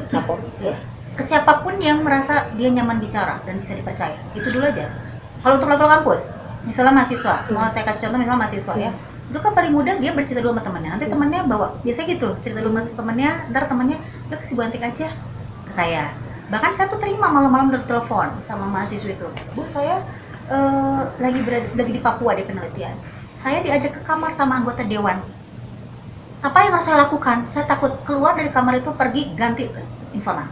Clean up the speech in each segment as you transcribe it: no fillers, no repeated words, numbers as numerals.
lapor ya. Ke siapapun yang merasa dia nyaman bicara dan bisa dipercaya, itu dulu aja. Kalau untuk level kampus, misalnya mahasiswa, mau saya kasih contoh misalnya mahasiswa ya, itu kan paling mudah dia bercerita dulu sama temannya, nanti temannya bawa, biasanya gitu, cerita dulu sama temannya, ntar temannya udah kasih buantik aja ke saya. Bahkan saya tuh terima malam-malam dari telepon sama mahasiswa itu, Bu saya lagi di Papua di penelitian, saya diajak ke kamar sama anggota dewan. Apa yang harus saya lakukan? Saya takut keluar dari kamar itu pergi ganti informan.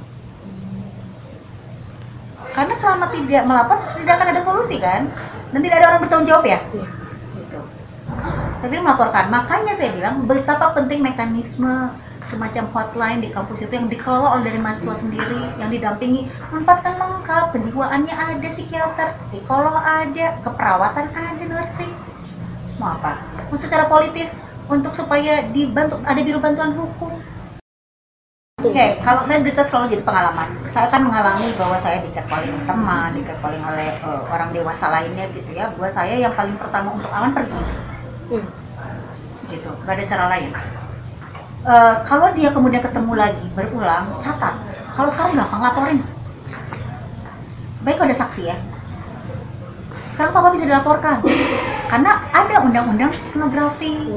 Karena selama tidak melapor tidak akan ada solusi kan, dan tidak ada orang bertanggung jawab ya. Gitu. Tapi melaporkan, makanya saya bilang betapa penting mekanisme semacam hotline di kampus itu yang dikelola oleh dari mahasiswa sendiri, yang didampingi, menempatkan lengkap, kejiwaannya ada, psikiater, psikolog ada, keperawatan ada, nursing. Mau apa? Untuk secara politis, untuk supaya dibantu, ada biro bantuan hukum. Oke, kalau saya cerita selalu jadi pengalaman. Saya kan mengalami bahwa saya di-catcalling teman, di-catcalling oleh orang dewasa lainnya gitu ya. Buat saya yang paling pertama untuk aman pergi. Gitu, gak ada cara lain. Kalau dia kemudian ketemu lagi berulang, catat. Kalau sekarang gampang laporin. Baik kalau ada saksi ya. Sekarang apa bisa dilaporkan? Karena ada undang-undang pornografi.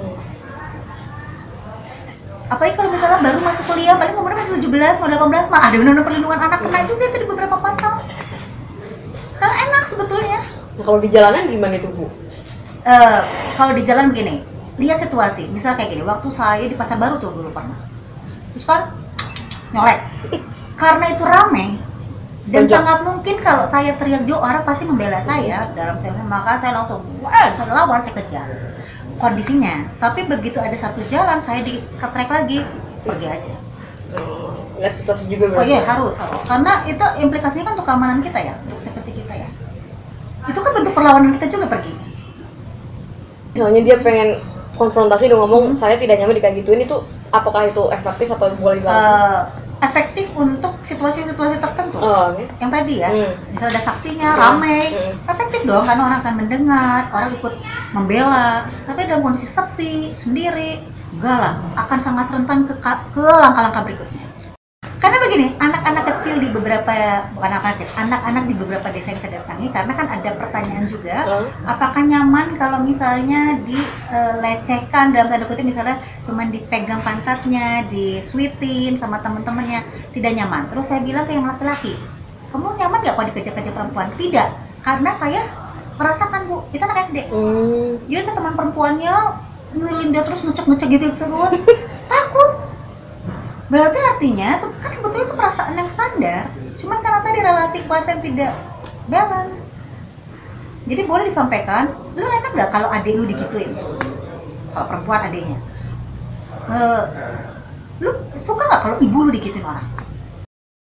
Apalagi kalau misalnya baru masuk kuliah, paling umurnya masih 17, mau 18, ada undang-undang perlindungan anak, kena juga itu di beberapa pasal. Karena enak sebetulnya. Nah, kalau di jalanan gimana itu Bu? Kalau di jalan begini, lihat situasi. Misalnya kayak gini, waktu saya di Pasar Baru tuh dulu pernah. Terus kan nyolek. Karena itu rame dan sangat mungkin kalau saya teriak jauh orang pasti membela saya dalam saya, maka saya langsung, saya lawan, saya kejar. Kondisinya, tapi begitu ada satu jalan saya diketrek lagi, pergi aja. Lihat situasi juga berarti. Oh iya harus, karena itu implikasinya kan untuk keamanan kita ya, untuk safety kita ya. Itu kan bentuk perlawanan kita juga pergi. Soalnya dia pengen konfrontasi dan ngomong saya tidak nyaman kayak gituin, itu apakah itu efektif atau boleh dilakukan? Efektif untuk situasi-situasi tertentu. Yang tadi ya, misalnya ada saksinya, ramai, efektif dong karena orang akan mendengar, orang ikut membela. Tapi dalam kondisi sepi, sendiri, enggak lah, akan sangat rentan ke langkah-langkah berikutnya. Karena begini, anak-anak kecil di beberapa, bukan anak kecil, anak-anak di beberapa desa yang saya datangi, karena kan ada pertanyaan juga, apakah nyaman kalau misalnya dilecehkan dalam tanda kutip, misalnya cuma dipegang pantatnya, disweetin sama teman-temannya, tidak nyaman. Terus saya bilang ke yang laki-laki, kamu nyaman gak kalau dikejar-kejar perempuan? Tidak, karena saya merasakan Bu, itu anak SD. Dia ke teman perempuannya, ngelilin dia terus, ngecek-ngecek gitu terus, takut. Berarti artinya kan sebetulnya itu perasaan yang standar, cuman karena tadi relasi kuasa yang tidak balance. Jadi boleh disampaikan, lu enak nggak kalau adik lu digituin? Kalau perempuan adiknya, lu suka nggak kalau ibu lu digituin orang?